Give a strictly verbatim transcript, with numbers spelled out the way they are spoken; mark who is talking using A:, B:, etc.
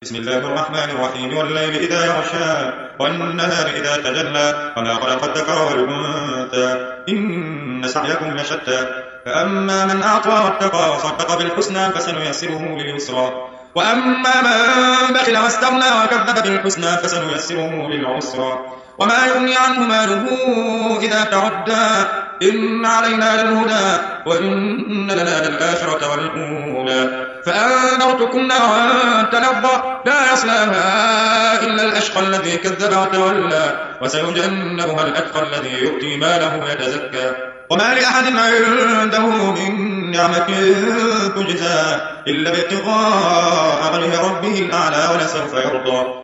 A: بسم الله الرحمن الرحيم والليل إذا يغشى والنهار إذا تجلى وما خلق الذكر والأنثى إن سعيكم لشتى فأما من أعطى واتقى وصدق بالحسنى فسنيسره لليسرى وأما من بخل واستغنى وكذب بالحسنى فسنيسره للعسرى وما يغني عنه ماله إذا تردى إن علينا للهدى وإن لنا للآخرة والأولى فأنذرتكم نارا تلظى لا يصلاها إلا الأشقى الذي كذب وتولى وسيجنبها الأتقى الذي يؤتي ماله يتزكى وما لأحد عنده من نعمة تجزى إلا ابتغاء وجه ربه الأعلى ولسوف يرضى